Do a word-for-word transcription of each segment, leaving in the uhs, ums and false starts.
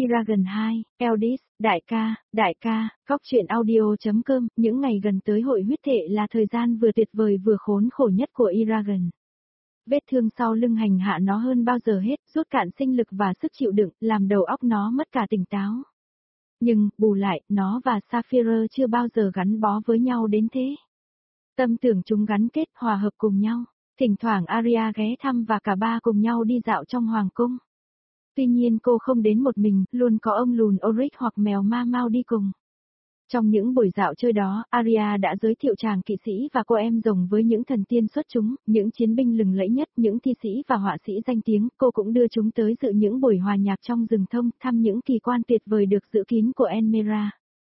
Eragon hai, Eldis, đại ca, đại ca, góc truyện audio.com, những ngày gần tới hội huyết thể là thời gian vừa tuyệt vời vừa khốn khổ nhất của Eragon. Vết thương sau lưng hành hạ nó hơn bao giờ hết, rút cạn sinh lực và sức chịu đựng, làm đầu óc nó mất cả tỉnh táo. Nhưng, bù lại, nó và Sapphire chưa bao giờ gắn bó với nhau đến thế. Tâm tưởng chúng gắn kết, hòa hợp cùng nhau. Thỉnh thoảng Arya ghé thăm và cả ba cùng nhau đi dạo trong hoàng cung. Tuy nhiên cô không đến một mình, luôn có ông lùn Oryx hoặc mèo ma mau đi cùng. Trong những buổi dạo chơi đó, Arya đã giới thiệu chàng kỵ sĩ và cô em rồng với những thần tiên xuất chúng, những chiến binh lừng lẫy nhất, những thi sĩ và họa sĩ danh tiếng. Cô cũng đưa chúng tới dự những buổi hòa nhạc trong rừng thông, thăm những kỳ quan tuyệt vời được giữ kín của Enmera.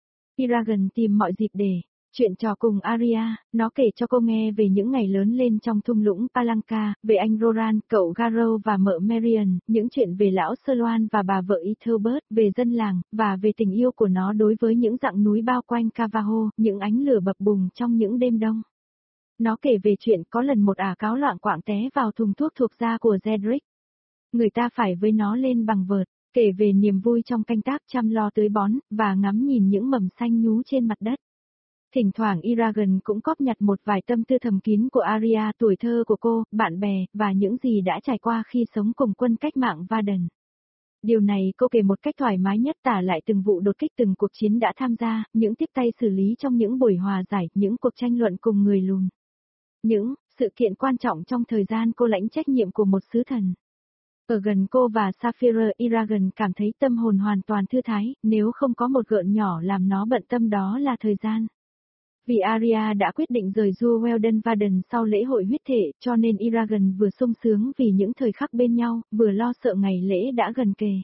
Eragon tìm mọi dịp để chuyện trò cùng Arya, nó kể cho cô nghe về những ngày lớn lên trong thung lũng Palanca, về anh Roran, cậu Garrow và mợ Marion, những chuyện về lão Serloan và bà vợ Ethelbert, về dân làng, và về tình yêu của nó đối với những dặng núi bao quanh Cavaho, những ánh lửa bập bùng trong những đêm đông. Nó kể về chuyện có lần một ả cáo loạn quạng té vào thùng thuốc thuộc da của Cedric. Người ta phải với nó lên bằng vợt, kể về niềm vui trong canh tác chăm lo tưới bón, và ngắm nhìn những mầm xanh nhú trên mặt đất. Thỉnh thoảng Eragon cũng cóp nhặt một vài tâm tư thầm kín của Arya, tuổi thơ của cô, bạn bè, và những gì đã trải qua khi sống cùng quân cách mạng Varden. Điều này cô kể một cách thoải mái nhất, tả lại từng vụ đột kích, từng cuộc chiến đã tham gia, những tiếp tay xử lý trong những buổi hòa giải, những cuộc tranh luận cùng người lùn. Những sự kiện quan trọng trong thời gian cô lãnh trách nhiệm của một sứ thần. Ở gần cô và Sapphire, Eragon cảm thấy tâm hồn hoàn toàn thư thái, nếu không có một gợn nhỏ làm nó bận tâm đó là thời gian. Vì Arya đã quyết định rời Dua Weldon Varden sau lễ hội huyết thể, cho nên Eragon vừa sung sướng vì những thời khắc bên nhau, vừa lo sợ ngày lễ đã gần kề.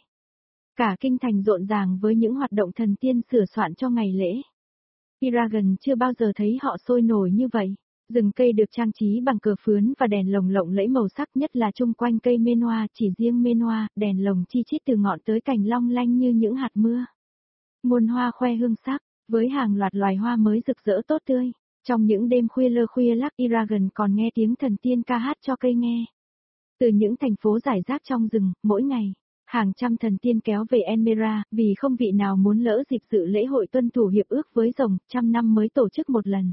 Cả kinh thành rộn ràng với những hoạt động thần tiên sửa soạn cho ngày lễ. Eragon chưa bao giờ thấy họ sôi nổi như vậy. Rừng cây được trang trí bằng cờ phướn và đèn lồng lộng lẫy màu sắc, nhất là chung quanh cây Menoa, chỉ riêng Menoa, đèn lồng chi chít từ ngọn tới cành long lanh như những hạt mưa. Muôn hoa khoe hương sắc, với hàng loạt loài hoa mới rực rỡ tốt tươi. Trong những đêm khuya lơ khuya lắc, Eragon còn nghe tiếng thần tiên ca hát cho cây nghe. Từ những thành phố rải rác trong rừng, mỗi ngày, hàng trăm thần tiên kéo về Enmera, vì không vị nào muốn lỡ dịp dự lễ hội tuân thủ hiệp ước với rồng, trăm năm mới tổ chức một lần.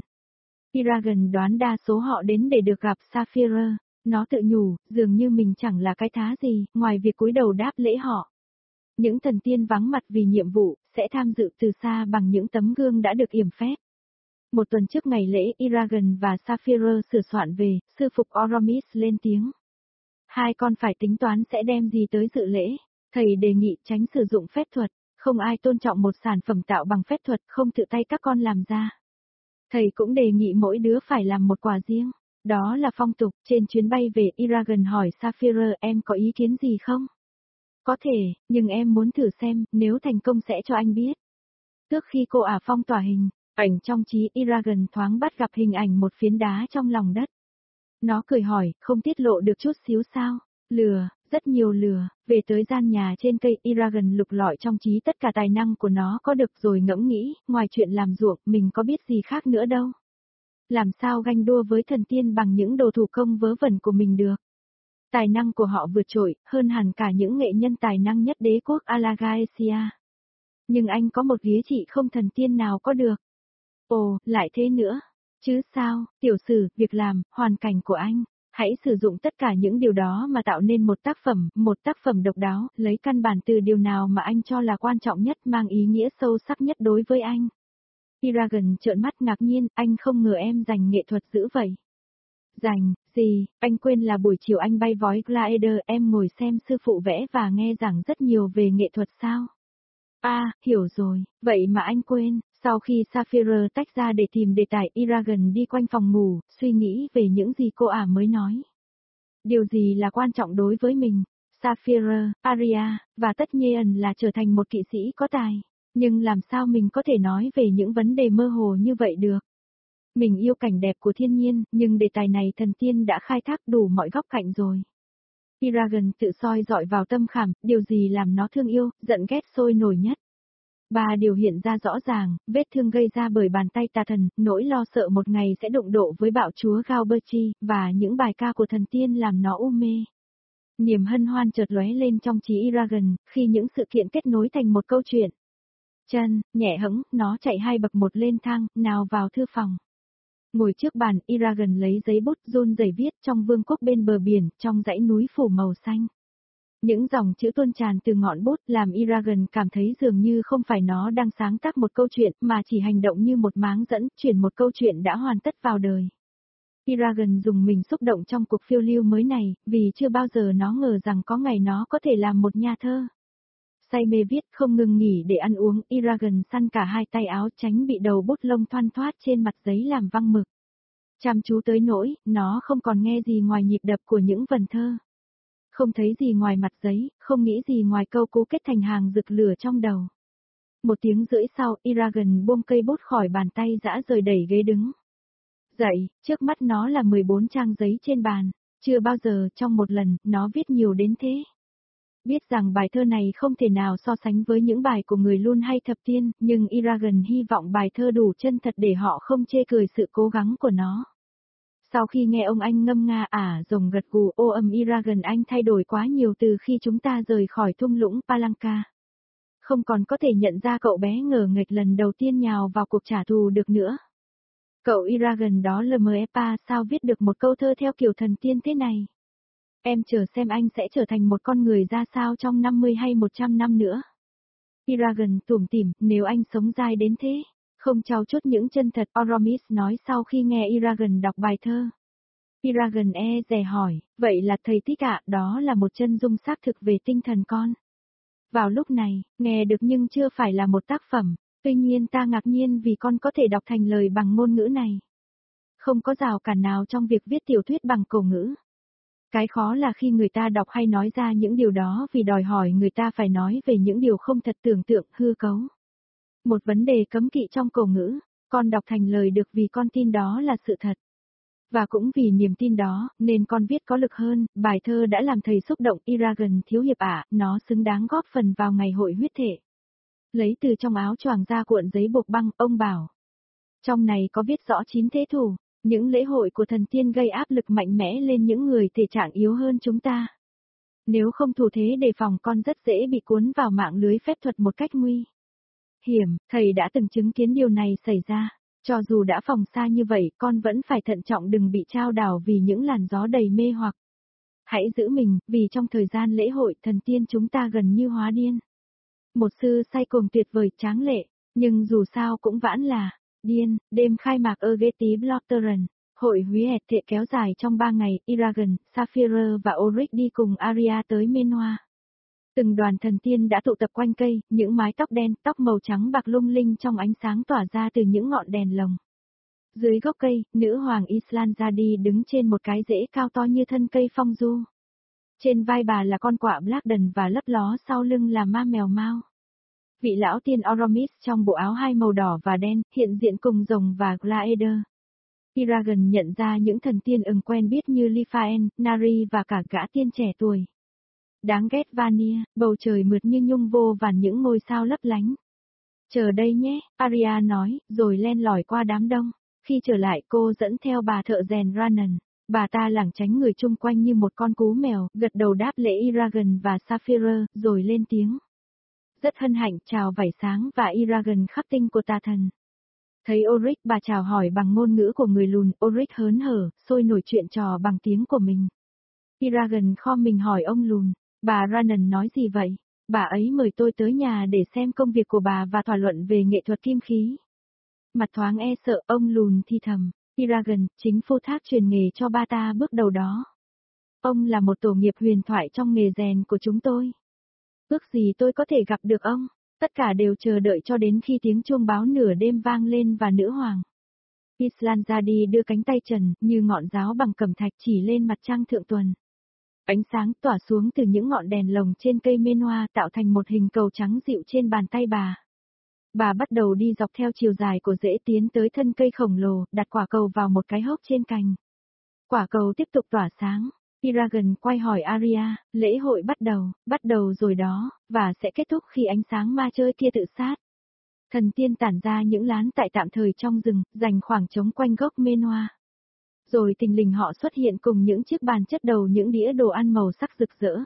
Eragon đoán đa số họ đến để được gặp Sapphire. Nó tự nhủ, dường như mình chẳng là cái thá gì, ngoài việc cúi đầu đáp lễ họ. Những thần tiên vắng mặt vì nhiệm vụ, sẽ tham dự từ xa bằng những tấm gương đã được yểm phép. Một tuần trước ngày lễ, Eragon và Sapphire sửa soạn về, sư phục Oromis lên tiếng. Hai con phải tính toán sẽ đem gì tới dự lễ. Thầy đề nghị tránh sử dụng phép thuật, không ai tôn trọng một sản phẩm tạo bằng phép thuật, không tự tay các con làm ra. Thầy cũng đề nghị mỗi đứa phải làm một quà riêng. Đó là phong tục. Trên chuyến bay về, Eragon hỏi Sapphire, em có ý kiến gì không? Có thể, nhưng em muốn thử xem, nếu thành công sẽ cho anh biết. Trước khi cô ả phong tỏa hình, ảnh trong trí, Eragon thoáng bắt gặp hình ảnh một phiến đá trong lòng đất. Nó cười hỏi, không tiết lộ được chút xíu sao? Lừa, rất nhiều lừa. Về tới gian nhà trên cây, Eragon lục lọi trong trí tất cả tài năng của nó có được rồi ngẫm nghĩ, ngoài chuyện làm ruộng, mình có biết gì khác nữa đâu. Làm sao ganh đua với thần tiên bằng những đồ thủ công vớ vẩn của mình được. Tài năng của họ vượt trội, hơn hẳn cả những nghệ nhân tài năng nhất đế quốc Alagaesia. Nhưng anh có một ghế trị không thần tiên nào có được. Ồ, lại thế nữa. Chứ sao, tiểu sử, việc làm, hoàn cảnh của anh. Hãy sử dụng tất cả những điều đó mà tạo nên một tác phẩm, một tác phẩm độc đáo, lấy căn bản từ điều nào mà anh cho là quan trọng nhất, mang ý nghĩa sâu sắc nhất đối với anh. Eragon trợn mắt ngạc nhiên, anh không ngờ em dành nghệ thuật dữ vậy. Dành, gì, anh quên là buổi chiều anh bay vói glider, em ngồi xem sư phụ vẽ và nghe giảng rất nhiều về nghệ thuật sao? À, hiểu rồi, vậy mà anh quên. Sau khi Sapphire tách ra để tìm đề tài, Eragon đi quanh phòng ngủ, suy nghĩ về những gì cô ả mới nói. Điều gì là quan trọng đối với mình? Sapphire, Arya, và tất nhiên là trở thành một kỵ sĩ có tài. Nhưng làm sao mình có thể nói về những vấn đề mơ hồ như vậy được? Mình yêu cảnh đẹp của thiên nhiên, nhưng đề tài này thần tiên đã khai thác đủ mọi góc cạnh rồi. Eragon tự soi dọi vào tâm khảm, điều gì làm nó thương yêu, giận ghét sôi nổi nhất. Ba điều hiện ra rõ ràng, vết thương gây ra bởi bàn tay tà thần, nỗi lo sợ một ngày sẽ đụng độ với bạo chúa Galberti, và những bài ca của thần tiên làm nó u mê. Niềm hân hoan chợt lóe lên trong trí Eragon, khi những sự kiện kết nối thành một câu chuyện. Chân, nhẹ hững, nó chạy hai bậc một lên thang, nào vào thư phòng. Ngồi trước bàn, Eragon lấy giấy bút run rẩy viết trong vương quốc bên bờ biển, trong dãy núi phủ màu xanh. Những dòng chữ tuôn tràn từ ngọn bút làm Eragon cảm thấy dường như không phải nó đang sáng tác một câu chuyện mà chỉ hành động như một máng dẫn, chuyển một câu chuyện đã hoàn tất vào đời. Eragon dùng mình xúc động trong cuộc phiêu lưu mới này, vì chưa bao giờ nó ngờ rằng có ngày nó có thể làm một nhà thơ. Say mê viết không ngừng nghỉ để ăn uống, Eragon săn cả hai tay áo tránh bị đầu bút lông thoăn thoát trên mặt giấy làm văng mực. Chăm chú tới nỗi, nó không còn nghe gì ngoài nhịp đập của những vần thơ. Không thấy gì ngoài mặt giấy, không nghĩ gì ngoài câu cú kết thành hàng rực lửa trong đầu. Một tiếng rưỡi sau, Eragon buông cây bút khỏi bàn tay dã rời đẩy ghế đứng. Dậy, trước mắt nó là mười bốn trang giấy trên bàn, chưa bao giờ trong một lần, nó viết nhiều đến thế. Biết rằng bài thơ này không thể nào so sánh với những bài của người Lun hay Thập Tiên, nhưng Eragon hy vọng bài thơ đủ chân thật để họ không chê cười sự cố gắng của nó. Sau khi nghe ông anh ngâm nga ả rồng gật gù ô âm Eragon anh thay đổi quá nhiều từ khi chúng ta rời khỏi thung lũng Palanca. Không còn có thể nhận ra cậu bé ngờ nghệch lần đầu tiên nhào vào cuộc trả thù được nữa. Cậu Eragon đó lờ mờ ép a sao viết được một câu thơ theo kiểu thần tiên thế này. Em chờ xem anh sẽ trở thành một con người ra sao trong năm mươi hay một trăm năm nữa. Eragon tủm tỉm, nếu anh sống dài đến thế, không trao chút những chân thật, Oromis nói sau khi nghe Eragon đọc bài thơ. Eragon e dè hỏi, vậy là thầy thích ạ, đó là một chân dung xác thực về tinh thần con. Vào lúc này, nghe được nhưng chưa phải là một tác phẩm, tuy nhiên ta ngạc nhiên vì con có thể đọc thành lời bằng ngôn ngữ này. Không có rào cản nào trong việc viết tiểu thuyết bằng cổ ngữ. Cái khó là khi người ta đọc hay nói ra những điều đó vì đòi hỏi người ta phải nói về những điều không thật tưởng tượng, hư cấu. Một vấn đề cấm kỵ trong cổ ngữ, con đọc thành lời được vì con tin đó là sự thật. Và cũng vì niềm tin đó, nên con viết có lực hơn, bài thơ đã làm thầy xúc động Eragon thiếu hiệp ạ, nó xứng đáng góp phần vào ngày hội huyết thể. Lấy từ trong áo choàng ra cuộn giấy buộc băng, ông bảo. Trong này có viết rõ chín thế thủ. Những lễ hội của thần tiên gây áp lực mạnh mẽ lên những người thể trạng yếu hơn chúng ta. Nếu không thủ thế đề phòng con rất dễ bị cuốn vào mạng lưới phép thuật một cách nguy hiểm, thầy đã từng chứng kiến điều này xảy ra. Cho dù đã phòng xa như vậy, con vẫn phải thận trọng đừng bị trao đảo vì những làn gió đầy mê hoặc. Hãy giữ mình, vì trong thời gian lễ hội thần tiên chúng ta gần như hóa điên. Một sư say cuồng tuyệt vời tráng lệ, nhưng dù sao cũng vãn là điên. Đêm khai mạc Ergeti Blotteran, hội húy thệ kéo dài trong ba ngày, Eragon, Sapphire và Oryx đi cùng Arya tới Menua. Từng đoàn thần tiên đã tụ tập quanh cây, những mái tóc đen, tóc màu trắng bạc lung linh trong ánh sáng tỏa ra từ những ngọn đèn lồng. Dưới gốc cây, nữ hoàng Islandzadi đứng trên một cái rễ cao to như thân cây phong du. Trên vai bà là con quạ Blackden và lấp ló sau lưng là ma mèo mau. Vị lão tiên Oromis trong bộ áo hai màu đỏ và đen, hiện diện cùng rồng và Glaeder. Eragon nhận ra những thần tiên ưng quen biết như Lifaen, Nari và cả gã tiên trẻ tuổi. Đáng ghét Vanir, bầu trời mượt như nhung vô vàn những ngôi sao lấp lánh. Chờ đây nhé, Arya nói, rồi len lỏi qua đám đông. Khi trở lại cô dẫn theo bà thợ rèn Ranan. Bà ta lảng tránh người chung quanh như một con cú mèo, gật đầu đáp lễ Eragon và Sapphire, rồi lên tiếng. Rất hân hạnh chào vảy sáng và Eragon khắc tinh của tà thần. Thấy Oryx bà chào hỏi bằng ngôn ngữ của người lùn, Oryx hớn hở, sôi nổi chuyện trò bằng tiếng của mình. Eragon kho mình hỏi ông lùn, bà Ranan nói gì vậy? Bà ấy mời tôi tới nhà để xem công việc của bà và thảo luận về nghệ thuật kim khí. Mặt thoáng e sợ, ông lùn thi thầm, Eragon, chính phu thác truyền nghề cho ba ta bước đầu đó. Ông là một tổ nghiệp huyền thoại trong nghề rèn của chúng tôi. Ước gì tôi có thể gặp được ông, tất cả đều chờ đợi cho đến khi tiếng chuông báo nửa đêm vang lên và nữ hoàng Islandzadi đưa cánh tay trần, như ngọn giáo bằng cẩm thạch chỉ lên mặt trăng thượng tuần. Ánh sáng tỏa xuống từ những ngọn đèn lồng trên cây Menua tạo thành một hình cầu trắng dịu trên bàn tay bà. Bà bắt đầu đi dọc theo chiều dài của rễ tiến tới thân cây khổng lồ, đặt quả cầu vào một cái hốc trên cành. Quả cầu tiếp tục tỏa sáng. Eragon quay hỏi Arya, lễ hội bắt đầu, bắt đầu rồi đó, và sẽ kết thúc khi ánh sáng ma chơi kia tự sát. Thần tiên tản ra những lán tại tạm thời trong rừng, dành khoảng trống quanh gốc Menua. Rồi tình lình họ xuất hiện cùng những chiếc bàn chất đầu những đĩa đồ ăn màu sắc rực rỡ.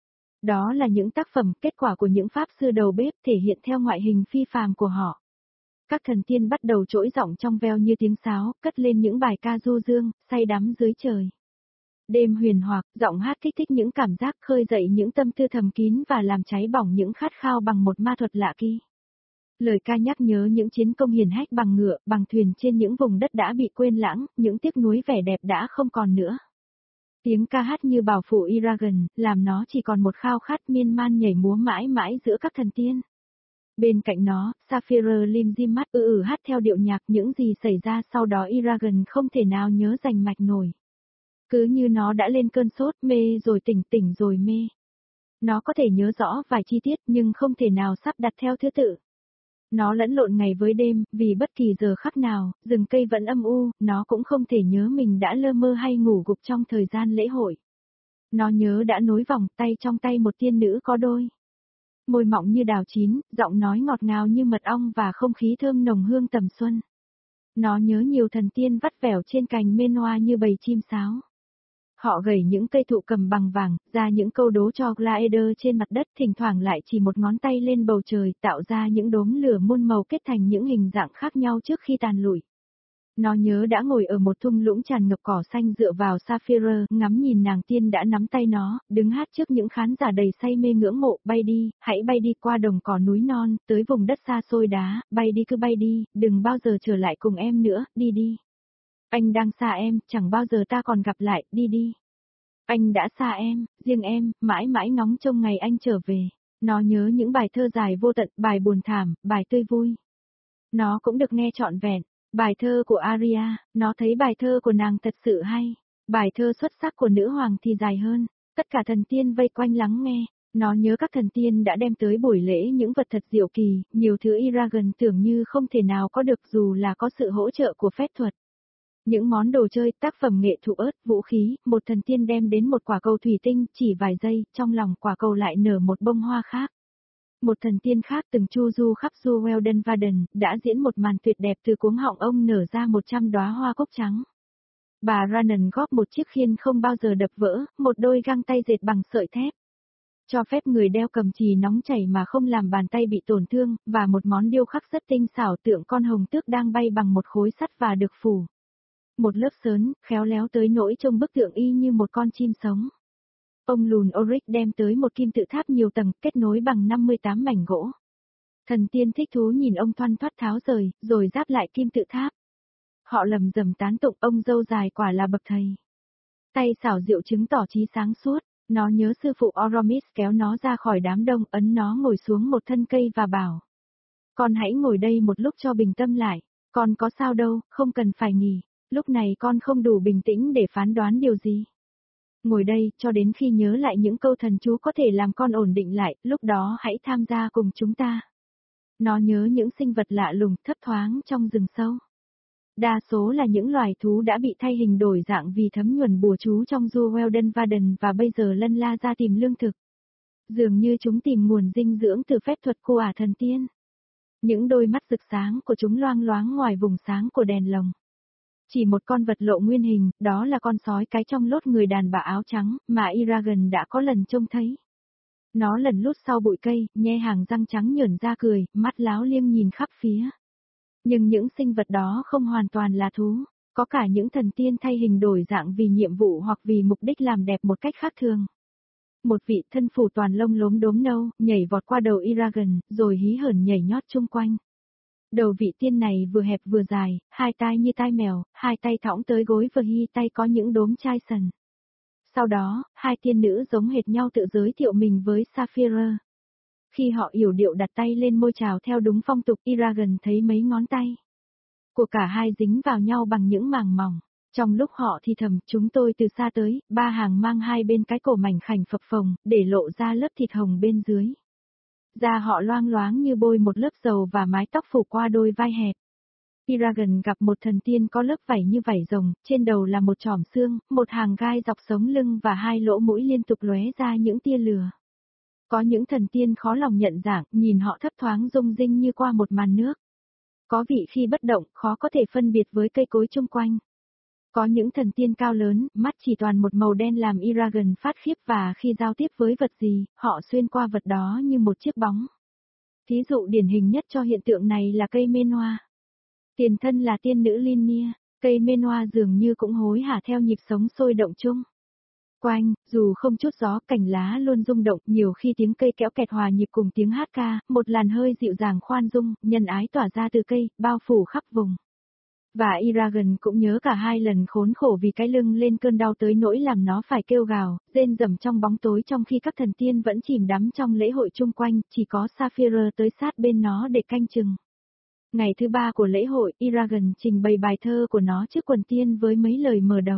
Đó là những tác phẩm kết quả của những pháp sư đầu bếp thể hiện theo ngoại hình phi phàm của họ. Các thần tiên bắt đầu trỗi giọng trong veo như tiếng sáo, cất lên những bài ca du dương, say đắm dưới trời. Đêm huyền hoặc, giọng hát kích thích những cảm giác, khơi dậy những tâm tư thầm kín và làm cháy bỏng những khát khao bằng một ma thuật lạ kỳ. Lời ca nhắc nhớ những chiến công hiển hách bằng ngựa, bằng thuyền trên những vùng đất đã bị quên lãng, những tiếc nuối vẻ đẹp đã không còn nữa. Tiếng ca hát như bảo phủ Eragon, làm nó chỉ còn một khao khát miên man nhảy múa mãi mãi giữa các thần tiên. Bên cạnh nó, Sapphire lim dim mắt ư ử hát theo điệu nhạc, những gì xảy ra sau đó Eragon không thể nào nhớ rành mạch nổi. Cứ như nó đã lên cơn sốt, mê rồi tỉnh, tỉnh rồi mê. Nó có thể nhớ rõ vài chi tiết nhưng không thể nào sắp đặt theo thứ tự. Nó lẫn lộn ngày với đêm, vì bất kỳ giờ khắc nào, rừng cây vẫn âm u, nó cũng không thể nhớ mình đã lơ mơ hay ngủ gục trong thời gian lễ hội. Nó nhớ đã nối vòng tay trong tay một tiên nữ có đôi. Môi mọng như đào chín, giọng nói ngọt ngào như mật ong và không khí thơm nồng hương tầm xuân. Nó nhớ nhiều thần tiên vắt vẻo trên cành mên hoa như bầy chim sáo. Họ gầy những cây thụ cầm bằng vàng, ra những câu đố cho Glaeder trên mặt đất, thỉnh thoảng lại chỉ một ngón tay lên bầu trời, tạo ra những đốm lửa muôn màu kết thành những hình dạng khác nhau trước khi tàn lụi. Nó nhớ đã ngồi ở một thung lũng tràn ngập cỏ xanh dựa vào Sapphire, ngắm nhìn nàng tiên đã nắm tay nó, đứng hát trước những khán giả đầy say mê ngưỡng mộ, bay đi, hãy bay đi qua đồng cỏ núi non, tới vùng đất xa xôi đá, bay đi cứ bay đi, đừng bao giờ trở lại cùng em nữa, đi đi. Anh đang xa em, chẳng bao giờ ta còn gặp lại, đi đi. Anh đã xa em, riêng em, mãi mãi ngóng trông ngày anh trở về. Nó nhớ những bài thơ dài vô tận, bài buồn thảm, bài tươi vui. Nó cũng được nghe trọn vẹn. Bài thơ của Aria, nó thấy bài thơ của nàng thật sự hay. Bài thơ xuất sắc của nữ hoàng thì dài hơn. Tất cả thần tiên vây quanh lắng nghe. Nó nhớ các thần tiên đã đem tới buổi lễ những vật thật diệu kỳ, nhiều thứ Eragon tưởng như không thể nào có được dù là có sự hỗ trợ của phép thuật. Những món đồ chơi, tác phẩm nghệ thuật ớt, vũ khí, một thần tiên đem đến một quả cầu thủy tinh, chỉ vài giây, trong lòng quả cầu lại nở một bông hoa khác. Một thần tiên khác từng chu du khắp Du Weldon Varden, đã diễn một màn tuyệt đẹp từ cuống họng ông nở ra một trăm đóa hoa cúc trắng. Bà Ranan góp một chiếc khiên không bao giờ đập vỡ, một đôi găng tay dệt bằng sợi thép. Cho phép người đeo cầm chì nóng chảy mà không làm bàn tay bị tổn thương, và một món điêu khắc rất tinh xảo tượng con hồng tước đang bay bằng một khối sắt và được phủ một lớp sớn, khéo léo tới nỗi trông bức tượng y như một con chim sống. Ông lùn Oric đem tới một kim tự tháp nhiều tầng, kết nối bằng năm mươi tám mảnh gỗ. Thần tiên thích thú nhìn ông thoăn thoắt tháo rời, rồi giáp lại kim tự tháp. Họ lầm rầm tán tụng ông dâu dài quả là bậc thầy. Tay xảo diệu chứng tỏ trí sáng suốt, nó nhớ sư phụ Oromis kéo nó ra khỏi đám đông, ấn nó ngồi xuống một thân cây và bảo. Con hãy ngồi đây một lúc cho bình tâm lại, con có sao đâu, không cần phải nghỉ. Lúc này con không đủ bình tĩnh để phán đoán điều gì. Ngồi đây, cho đến khi nhớ lại những câu thần chú có thể làm con ổn định lại, lúc đó hãy tham gia cùng chúng ta. Nó nhớ những sinh vật lạ lùng, thấp thoáng trong rừng sâu. Đa số là những loài thú đã bị thay hình đổi dạng vì thấm nhuần bùa chú trong Du Weldon Varden và bây giờ lân la ra tìm lương thực. Dường như chúng tìm nguồn dinh dưỡng từ phép thuật của ả thần tiên. Những đôi mắt rực sáng của chúng loang loáng ngoài vùng sáng của đèn lồng. Chỉ một con vật lộ nguyên hình, đó là con sói cái trong lốt người đàn bà áo trắng, mà Eragon đã có lần trông thấy. Nó lần lút sau bụi cây, nhe hàng răng trắng nhởn ra cười, mắt láo liêng nhìn khắp phía. Nhưng những sinh vật đó không hoàn toàn là thú, có cả những thần tiên thay hình đổi dạng vì nhiệm vụ hoặc vì mục đích làm đẹp một cách khác thường. Một vị thân phủ toàn lông lốm đốm nâu, nhảy vọt qua đầu Eragon, rồi hí hởn nhảy nhót chung quanh. Đầu vị tiên này vừa hẹp vừa dài, hai tai như tai mèo, hai tay thõng tới gối và hy tay có những đốm chai sần. Sau đó, hai tiên nữ giống hệt nhau tự giới thiệu mình với Sapphire. Khi họ yểu điệu đặt tay lên môi chào theo đúng phong tục, Eragon thấy mấy ngón tay của cả hai dính vào nhau bằng những màng mỏng. Trong lúc họ thì thầm, chúng tôi từ xa tới, ba hàng mang hai bên cái cổ mảnh khảnh phập phồng, để lộ ra lớp thịt hồng bên dưới. Da họ loang loáng như bôi một lớp dầu và mái tóc phủ qua đôi vai hẹp. Eragon gặp một thần tiên có lớp vảy như vảy rồng, trên đầu là một chòm xương, một hàng gai dọc sống lưng và hai lỗ mũi liên tục lóe ra những tia lửa. Có những thần tiên khó lòng nhận dạng, nhìn họ thấp thoáng rung rinh như qua một màn nước. Có vị khi bất động, khó có thể phân biệt với cây cối chung quanh. Có những thần tiên cao lớn, mắt chỉ toàn một màu đen làm Eragon phát khiếp và khi giao tiếp với vật gì, họ xuyên qua vật đó như một chiếc bóng. Thí dụ điển hình nhất cho hiện tượng này là cây mê noa. Tiền thân là tiên nữ Linia, cây mê noa dường như cũng hối hả theo nhịp sống sôi động chung. Quanh, dù không chút gió, cành lá luôn rung động, nhiều khi tiếng cây kéo kẹt hòa nhịp cùng tiếng hát ca, một làn hơi dịu dàng khoan dung, nhân ái tỏa ra từ cây, bao phủ khắp vùng. Và Eragon cũng nhớ cả hai lần khốn khổ vì cái lưng lên cơn đau tới nỗi làm nó phải kêu gào, rên rầm trong bóng tối trong khi các thần tiên vẫn chìm đắm trong lễ hội chung quanh, chỉ có Saphira tới sát bên nó để canh chừng. Ngày thứ ba của lễ hội, Eragon trình bày bài thơ của nó trước quần tiên với mấy lời mở đầu.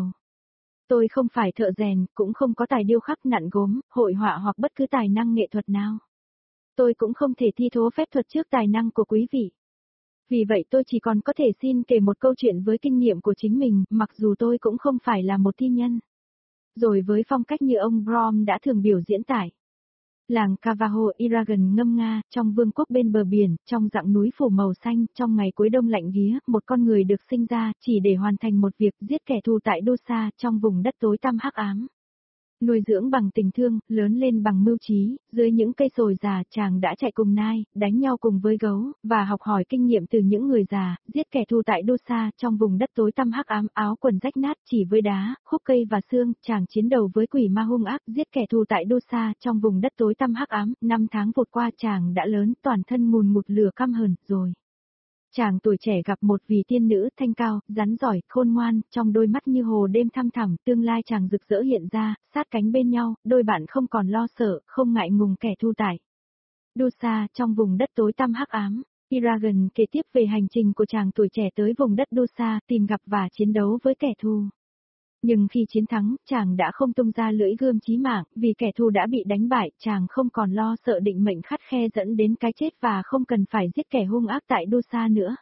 Tôi không phải thợ rèn, cũng không có tài điêu khắc nặn gốm, hội họa hoặc bất cứ tài năng nghệ thuật nào. Tôi cũng không thể thi thố phép thuật trước tài năng của quý vị. Vì vậy tôi chỉ còn có thể xin kể một câu chuyện với kinh nghiệm của chính mình, mặc dù tôi cũng không phải là một thi nhân. Rồi với phong cách như ông Brom đã thường biểu diễn tải. Làng Cavaho Eragon ngâm nga, trong vương quốc bên bờ biển, trong dặng núi phủ màu xanh, trong ngày cuối đông lạnh ghía, một con người được sinh ra, chỉ để hoàn thành một việc giết kẻ thù tại Dosa, trong vùng đất tối tăm hắc ám. Nuôi dưỡng bằng tình thương, lớn lên bằng mưu trí, dưới những cây sồi già chàng đã chạy cùng nai, đánh nhau cùng với gấu, và học hỏi kinh nghiệm từ những người già, giết kẻ thù tại Dosa, trong vùng đất tối tăm hắc ám, áo quần rách nát chỉ với đá, khúc cây và xương, chàng chiến đầu với quỷ ma hung ác, giết kẻ thù tại Dosa, trong vùng đất tối tăm hắc ám, năm tháng vụt qua chàng đã lớn, toàn thân ngùn ngụt lửa căm hờn, rồi. Chàng tuổi trẻ gặp một vị tiên nữ thanh cao, rắn giỏi, khôn ngoan, trong đôi mắt như hồ đêm thăm thẳm, tương lai chàng rực rỡ hiện ra, sát cánh bên nhau, đôi bạn không còn lo sợ, không ngại ngùng kẻ thù tại. Dosa, trong vùng đất tối tăm hắc ám, Eragon kể tiếp về hành trình của chàng tuổi trẻ tới vùng đất Dosa, tìm gặp và chiến đấu với kẻ thù. Nhưng khi chiến thắng, chàng đã không tung ra lưỡi gươm chí mạng, vì kẻ thù đã bị đánh bại, chàng không còn lo sợ định mệnh khắt khe dẫn đến cái chết và không cần phải giết kẻ hung ác tại Dosa nữa.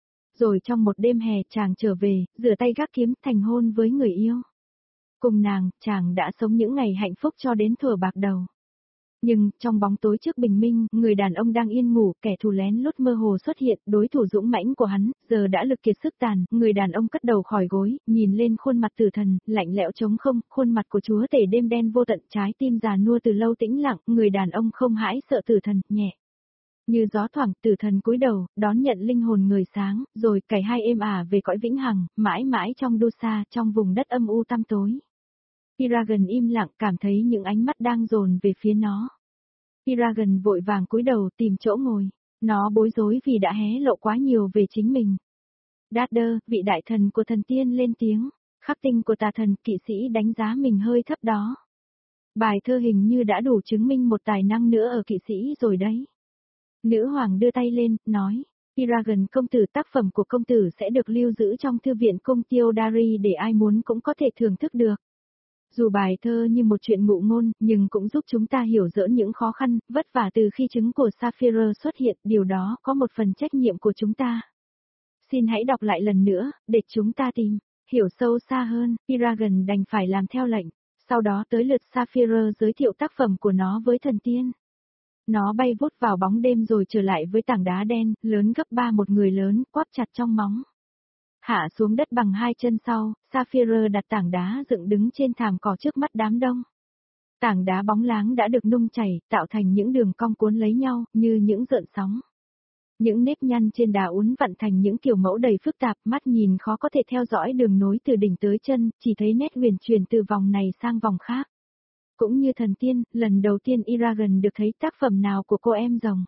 Rồi trong một đêm hè chàng trở về, rửa tay gác kiếm, thành hôn với người yêu. Cùng nàng, chàng đã sống những ngày hạnh phúc cho đến thuở bạc đầu. Nhưng, trong bóng tối trước bình minh, người đàn ông đang yên ngủ, kẻ thù lén lút mơ hồ xuất hiện, đối thủ dũng mãnh của hắn, giờ đã lực kiệt sức tàn, người đàn ông cất đầu khỏi gối, nhìn lên khuôn mặt tử thần, lạnh lẽo trống không, khuôn mặt của chúa tể đêm đen vô tận, trái tim già nua từ lâu tĩnh lặng, người đàn ông không hãi sợ tử thần, nhẹ. Như gió thoảng, tử thần cúi đầu, đón nhận linh hồn người sáng, rồi cày hai êm ả về cõi vĩnh hằng, mãi mãi trong Dosa, trong vùng đất âm u tăm tối. Eragon im lặng cảm thấy những ánh mắt đang dồn về phía nó. Eragon vội vàng cúi đầu tìm chỗ ngồi. Nó bối rối vì đã hé lộ quá nhiều về chính mình. Darder, vị đại thần của thần tiên lên tiếng. Khắc tinh của tà thần, kỵ sĩ đánh giá mình hơi thấp đó. Bài thơ hình như đã đủ chứng minh một tài năng nữa ở kỵ sĩ rồi đấy. Nữ hoàng đưa tay lên, nói. Eragon công tử, tác phẩm của công tử sẽ được lưu giữ trong thư viện cung Theodari để ai muốn cũng có thể thưởng thức được. Dù bài thơ như một chuyện ngụ ngôn, nhưng cũng giúp chúng ta hiểu rõ những khó khăn, vất vả từ khi trứng của Saphira xuất hiện, điều đó có một phần trách nhiệm của chúng ta. Xin hãy đọc lại lần nữa, để chúng ta tìm, hiểu sâu xa hơn, Eragon đành phải làm theo lệnh, sau đó tới lượt Saphira giới thiệu tác phẩm của nó với thần tiên. Nó bay vút vào bóng đêm rồi trở lại với tảng đá đen, lớn gấp ba một người lớn, quắp chặt trong móng. Hạ xuống đất bằng hai chân sau, Saphira đặt tảng đá dựng đứng trên thảm cỏ trước mắt đám đông. Tảng đá bóng láng đã được nung chảy, tạo thành những đường cong cuốn lấy nhau, như những gợn sóng. Những nếp nhăn trên đá uốn vặn thành những kiểu mẫu đầy phức tạp, mắt nhìn khó có thể theo dõi đường nối từ đỉnh tới chân, chỉ thấy nét huyền truyền từ vòng này sang vòng khác. Cũng như thần tiên, lần đầu tiên Eragon được thấy tác phẩm nào của cô em rồng.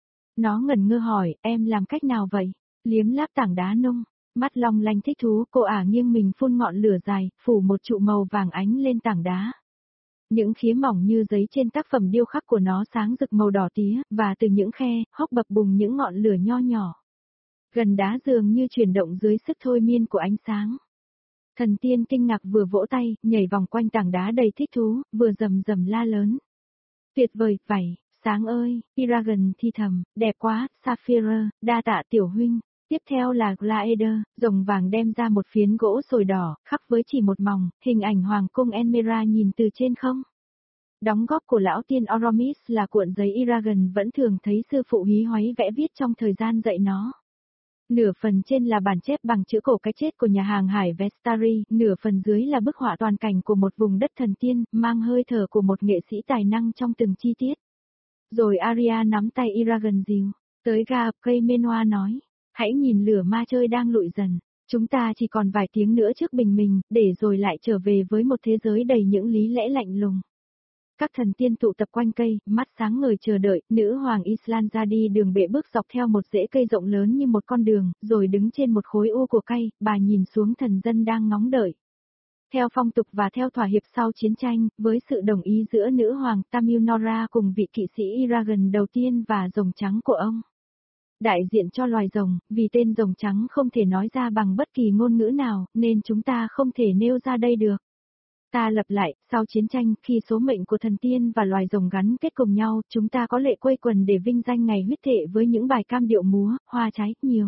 Nó ngẩn ngơ hỏi, em làm cách nào vậy? Liếm láp tảng đá nung. Mắt long lanh thích thú, cô ả nghiêng mình phun ngọn lửa dài, phủ một trụ màu vàng ánh lên tảng đá. Những khía mỏng như giấy trên tác phẩm điêu khắc của nó sáng rực màu đỏ tía, và từ những khe, hốc bập bùng những ngọn lửa nho nhỏ. Gần đá dường như chuyển động dưới sức thôi miên của ánh sáng. Thần tiên kinh ngạc vừa vỗ tay, nhảy vòng quanh tảng đá đầy thích thú, vừa rầm rầm la lớn. Tuyệt vời, vậy, sáng ơi, Eragon thi thầm, đẹp quá, Saphira, đa tạ tiểu huynh. Tiếp theo là Glaeder, rồng vàng đem ra một phiến gỗ sồi đỏ, khắc với chỉ một mòng, hình ảnh hoàng cung Enmera nhìn từ trên không. Đóng góp của lão tiên Oromis là cuộn giấy Eragon vẫn thường thấy sư phụ hí hoáy vẽ viết trong thời gian dạy nó. Nửa phần trên là bản chép bằng chữ cổ cái chết của nhà hàng hải Vestari, nửa phần dưới là bức họa toàn cảnh của một vùng đất thần tiên, mang hơi thở của một nghệ sĩ tài năng trong từng chi tiết. Rồi Arya nắm tay Eragon dìu tới ga cây Menoa nói, hãy nhìn lửa ma chơi đang lụi dần, chúng ta chỉ còn vài tiếng nữa trước bình minh, để rồi lại trở về với một thế giới đầy những lý lẽ lạnh lùng. Các thần tiên tụ tập quanh cây, mắt sáng ngời chờ đợi, nữ hoàng Island ra đi đường bệ bước dọc theo một rễ cây rộng lớn như một con đường, rồi đứng trên một khối u của cây, bà nhìn xuống thần dân đang ngóng đợi. Theo phong tục và theo thỏa hiệp sau chiến tranh, với sự đồng ý giữa nữ hoàng Tamil Nora cùng vị kỵ sĩ Eragon đầu tiên và rồng trắng của ông. Đại diện cho loài rồng, vì tên rồng trắng không thể nói ra bằng bất kỳ ngôn ngữ nào, nên chúng ta không thể nêu ra đây được. Ta lặp lại, sau chiến tranh, khi số mệnh của thần tiên và loài rồng gắn kết cùng nhau, chúng ta có lệ quây quần để vinh danh ngày huyết thệ với những bài cam điệu múa, hoa trái, nhiều.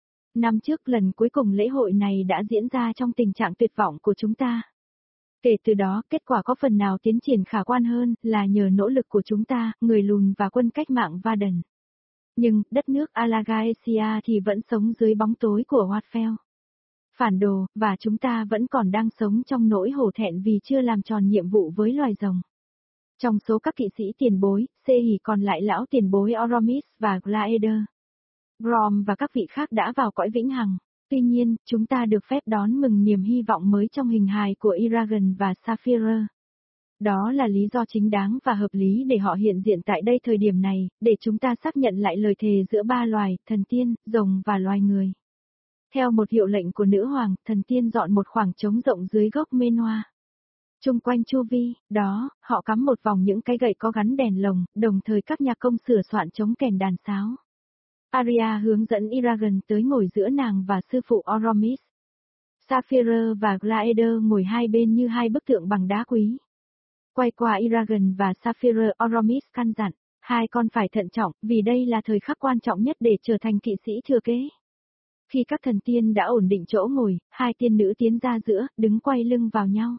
Năm trước lần cuối cùng lễ hội này đã diễn ra trong tình trạng tuyệt vọng của chúng ta. Kể từ đó, kết quả có phần nào tiến triển khả quan hơn, là nhờ nỗ lực của chúng ta, người lùn và quân cách mạng Varden. Nhưng, đất nước Alagaesia thì vẫn sống dưới bóng tối của Watfell. Phản đồ, và chúng ta vẫn còn đang sống trong nỗi hổ thẹn vì chưa làm tròn nhiệm vụ với loài rồng. Trong số các kỵ sĩ tiền bối, xê hỉ còn lại lão tiền bối Oromis và Glaeder. Grom và các vị khác đã vào cõi vĩnh hằng. Tuy nhiên, chúng ta được phép đón mừng niềm hy vọng mới trong hình hài của Eragon và Saphira. Đó là lý do chính đáng và hợp lý để họ hiện diện tại đây thời điểm này, để chúng ta xác nhận lại lời thề giữa ba loài, thần tiên, rồng và loài người. Theo một hiệu lệnh của nữ hoàng, thần tiên dọn một khoảng trống rộng dưới gốc Menoa. Trung quanh chu vi, đó, họ cắm một vòng những cái gậy có gắn đèn lồng, đồng thời các nhạc công sửa soạn trống kèn đàn sáo. Arya hướng dẫn Eragon tới ngồi giữa nàng và sư phụ Oromis. Saphira và Glaeder ngồi hai bên như hai bức tượng bằng đá quý. Quay qua Eragon và Saphira, Oromis căn dặn, hai con phải thận trọng, vì đây là thời khắc quan trọng nhất để trở thành kỵ sĩ thừa kế. Khi các thần tiên đã ổn định chỗ ngồi, hai tiên nữ tiến ra giữa, đứng quay lưng vào nhau.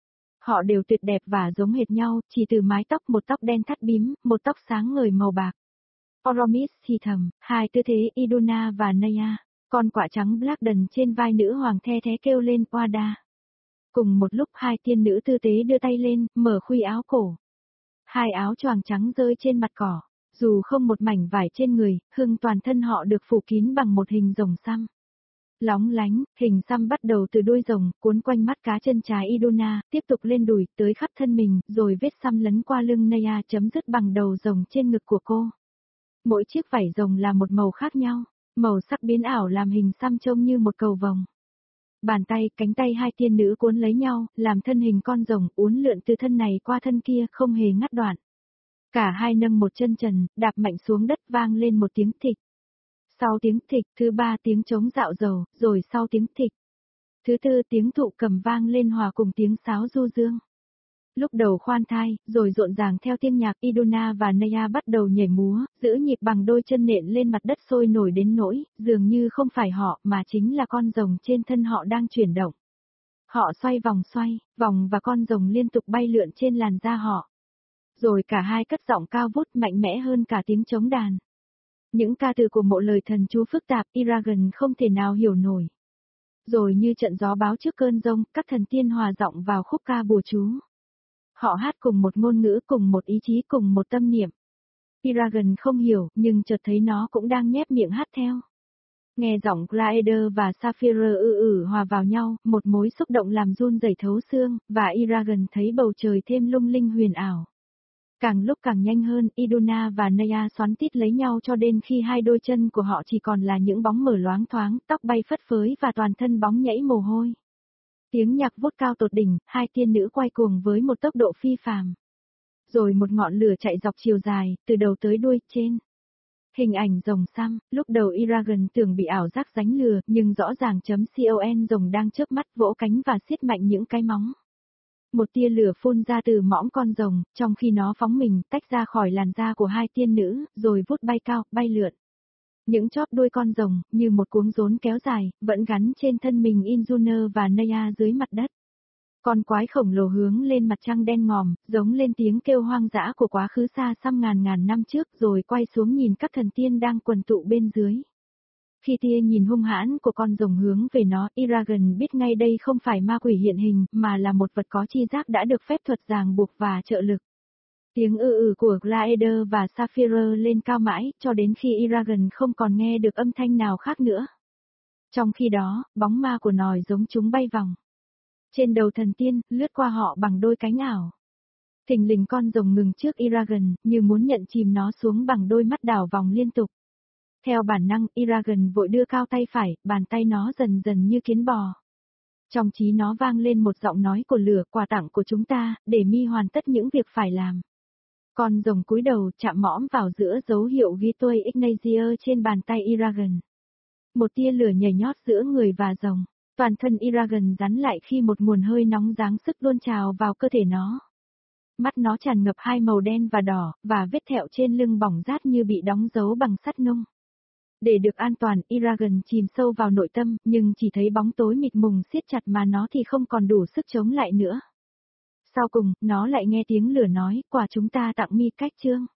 Họ đều tuyệt đẹp và giống hệt nhau, chỉ từ mái tóc một tóc đen thắt bím, một tóc sáng ngời màu bạc. Oromis thì thầm, hai tư thế Iduna và Naya, con quạ trắng Blackden trên vai nữ hoàng the thế kêu lên Wada. Cùng một lúc hai tiên nữ tư tế đưa tay lên, mở khuy áo cổ. Hai áo choàng trắng rơi trên mặt cỏ, dù không một mảnh vải trên người, hưng toàn thân họ được phủ kín bằng một hình rồng xăm. Lóng lánh, hình xăm bắt đầu từ đuôi rồng, cuốn quanh mắt cá chân trái Iduna, tiếp tục lên đùi, tới khắp thân mình, rồi vết xăm lấn qua lưng Naya chấm dứt bằng đầu rồng trên ngực của cô. Mỗi chiếc vảy rồng là một màu khác nhau, màu sắc biến ảo làm hình xăm trông như một cầu vồng. Bàn tay, cánh tay hai tiên nữ cuốn lấy nhau, làm thân hình con rồng uốn lượn từ thân này qua thân kia không hề ngắt đoạn. Cả hai nâng một chân trần, đạp mạnh xuống đất vang lên một tiếng thịch. Sau tiếng thịch, thứ ba tiếng trống dạo dầu, rồi sau tiếng thịch. Thứ tư tiếng thụ cầm vang lên hòa cùng tiếng sáo du dương. Lúc đầu khoan thai, rồi rộn ràng theo tiếng nhạc, Iduna và Naya bắt đầu nhảy múa, giữ nhịp bằng đôi chân nện lên mặt đất sôi nổi đến nỗi, dường như không phải họ mà chính là con rồng trên thân họ đang chuyển động. Họ xoay vòng xoay, vòng và con rồng liên tục bay lượn trên làn da họ. Rồi cả hai cất giọng cao vút mạnh mẽ hơn cả tiếng trống đàn. Những ca từ của mộ lời thần chú phức tạp, Eragon không thể nào hiểu nổi. Rồi như trận gió báo trước cơn giông, các thần tiên hòa giọng vào khúc ca bùa chú. Họ hát cùng một ngôn ngữ, cùng một ý chí, cùng một tâm niệm. Eragon không hiểu, nhưng chợt thấy nó cũng đang nhép miệng hát theo. Nghe giọng Glaeder và Saphira ư ử hòa vào nhau, một mối xúc động làm run rẩy thấu xương, và Eragon thấy bầu trời thêm lung linh huyền ảo. Càng lúc càng nhanh hơn, Iduna và Naya xoắn tít lấy nhau cho đến khi hai đôi chân của họ chỉ còn là những bóng mở loáng thoáng, tóc bay phất phới và toàn thân bóng nhảy mồ hôi. Tiếng nhạc vút cao tột đỉnh, hai tiên nữ quay cuồng với một tốc độ phi phàm. Rồi một ngọn lửa chạy dọc chiều dài, từ đầu tới đuôi, trên. Hình ảnh rồng xăm, lúc đầu Eragon tưởng bị ảo giác đánh lừa, nhưng rõ ràng chấm con rồng đang chớp mắt vỗ cánh và siết mạnh những cái móng. Một tia lửa phun ra từ mõm con rồng, trong khi nó phóng mình, tách ra khỏi làn da của hai tiên nữ, rồi vút bay cao, bay lượn. Những chóp đuôi con rồng, như một cuống rốn kéo dài, vẫn gắn trên thân mình Inzuna và Naya dưới mặt đất. Con quái khổng lồ hướng lên mặt trăng đen ngòm, giống lên tiếng kêu hoang dã của quá khứ xa xăm ngàn ngàn năm trước, rồi quay xuống nhìn các thần tiên đang quần tụ bên dưới. Khi tia nhìn hung hãn của con rồng hướng về nó, Eragon biết ngay đây không phải ma quỷ hiện hình, mà là một vật có chi giác đã được phép thuật ràng buộc và trợ lực. Tiếng ư ử của Glaeder và Sapphire lên cao mãi, cho đến khi Eragon không còn nghe được âm thanh nào khác nữa. Trong khi đó, bóng ma của nòi giống chúng bay vòng trên đầu thần tiên, lướt qua họ bằng đôi cánh ảo. Thình lình con rồng ngừng trước Eragon, như muốn nhận chìm nó xuống bằng đôi mắt đảo vòng liên tục. Theo bản năng, Eragon vội đưa cao tay phải, bàn tay nó dần dần như kiến bò. Trong trí nó vang lên một giọng nói của lửa, quà tặng của chúng ta, để mi hoàn tất những việc phải làm. Con rồng cúi đầu chạm mõm vào giữa dấu hiệu ghi tôi Ignatius trên bàn tay Eragon. Một tia lửa nhảy nhót giữa người và rồng. Toàn thân Eragon rắn lại khi một nguồn hơi nóng giáng sức luôn trào vào cơ thể nó. Mắt nó tràn ngập hai màu đen và đỏ, và vết thẹo trên lưng bỏng rát như bị đóng dấu bằng sắt nung. Để được an toàn, Eragon chìm sâu vào nội tâm, nhưng chỉ thấy bóng tối mịt mùng siết chặt mà nó thì không còn đủ sức chống lại nữa. Sau cùng, nó lại nghe tiếng lửa nói, quà chúng ta tặng mi cách chương.